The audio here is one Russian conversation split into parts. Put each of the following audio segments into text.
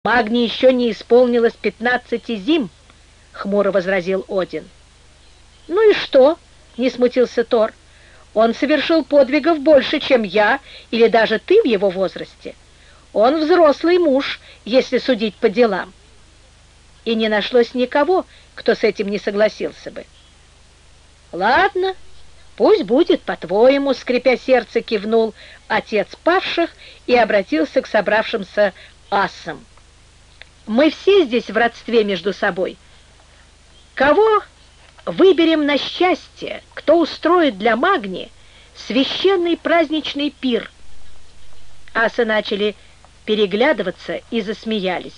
Магне еще не исполнилось 15 зим, — хмуро возразил Один. Ну и что? — не смутился Тор. Он совершил подвигов больше, чем я или даже ты в его возрасте. Он взрослый муж, если судить по делам. И не нашлось никого, кто с этим не согласился бы. Ладно, пусть будет по-твоему, — скрипя сердце, кивнул отец павших и обратился к собравшимся асам. Мы все здесь в родстве между собой. Кого выберем на счастье, кто устроит для Магни священный праздничный пир? Асы начали переглядываться и засмеялись.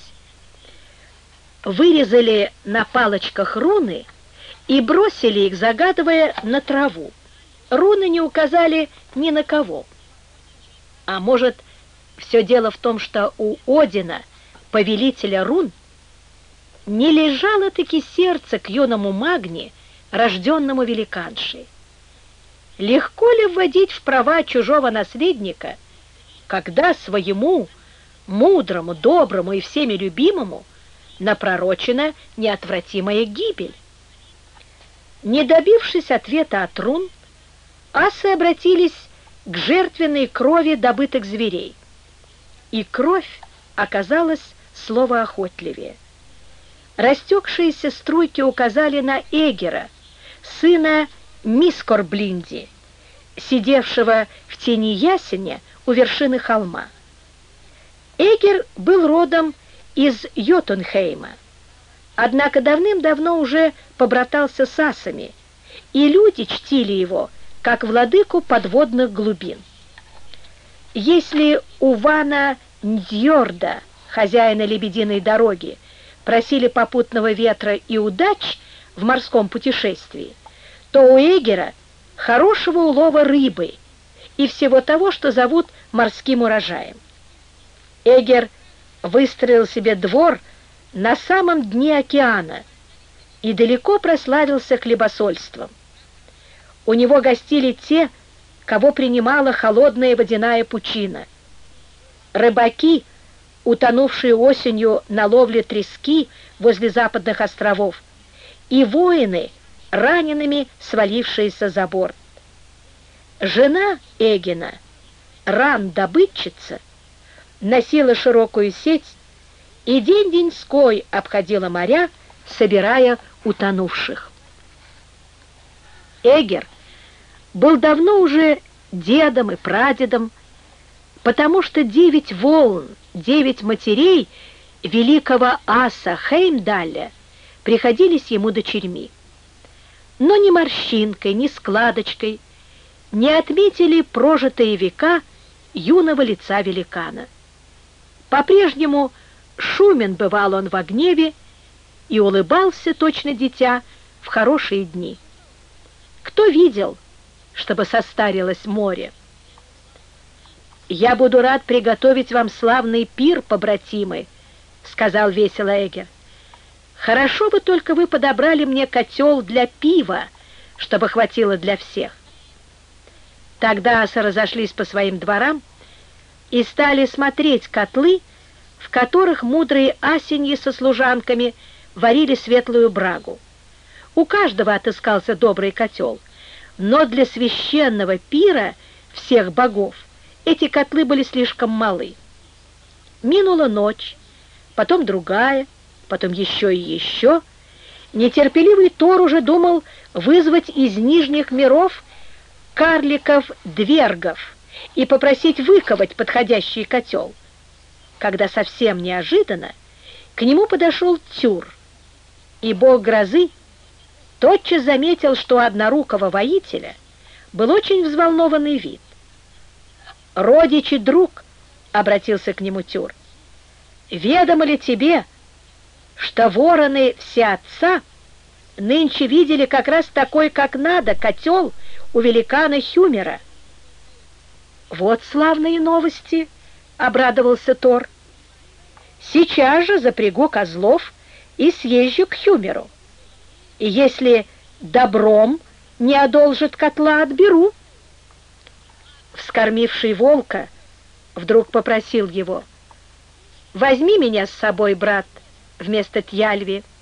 Вырезали на палочках руны и бросили их, загадывая, на траву. Руны не указали ни на кого. А может, все дело в том, что у Одина, повелителя рун, не лежало-таки сердце к юному Магне, рожденному великаншей. Легко ли вводить в права чужого наследника, когда своему мудрому, доброму и всеми любимому напророчена неотвратимая гибель? Не добившись ответа от рун, асы обратились к жертвенной крови добытых зверей. И кровь оказалась словоохотливее. Растекшиеся струйки указали на Эгера, сына Мискорблинди, сидевшего в тени ясеня у вершины холма. Эгер был родом из Йотунхейма, однако давным-давно уже побратался с асами, и люди чтили его как владыку подводных глубин. Если у Вана Ньорда, хозяина лебединой дороги, просили попутного ветра и удач в морском путешествии, то у Эгера хорошего улова рыбы и всего того, что зовут морским урожаем. Эгер выстроил себе двор на самом дне океана и далеко прославился хлебосольством. У него гостили те, кого принимала холодная водяная пучина. Рыбаки, утонувшие осенью на ловле трески возле западных островов, и воины, ранеными свалившиеся за борт. Жена Эгина, Ран-добытчица, носила широкую сеть и день-деньской обходила моря, собирая утонувших. Эгер был давно уже дедом и прадедом, потому что 9 волн, 9 матерей великого аса Хеймдаля приходились ему дочерьми. Но ни морщинкой, ни складочкой не отметили прожитые века юного лица великана. По-прежнему шумен бывал он во гневе и улыбался, точно дитя, в хорошие дни. Кто видел, чтобы состарилось море? «Я буду рад приготовить вам славный пир, побратимы», — сказал весело Эгер. «Хорошо бы только вы подобрали мне котел для пива, чтобы хватило для всех». Тогда асы разошлись по своим дворам и стали смотреть котлы, в которых мудрые асеньи со служанками варили светлую брагу. У каждого отыскался добрый котел, но для священного пира всех богов эти котлы были слишком малы. Минула ночь, потом другая, потом еще и еще. Нетерпеливый Тор уже думал вызвать из нижних миров карликов-двергов и попросить выковать подходящий котел, когда совсем неожиданно к нему подошел Тюр, и бог грозы тотчас заметил, что у однорукого воителя был очень взволнованный вид. «Родич и друг», — обратился к нему Тюр, — «ведомо ли тебе, что вороны всеотца нынче видели как раз такой, как надо, котел у великана Хюмера?» «Вот славные новости», — обрадовался Тор. «Сейчас же запрягу козлов и съезжу к Хюмеру. И если добром не одолжит котла, отберу». Вскормивший волка вдруг попросил его: Возьми меня с собой, брат, вместо Тьяльви.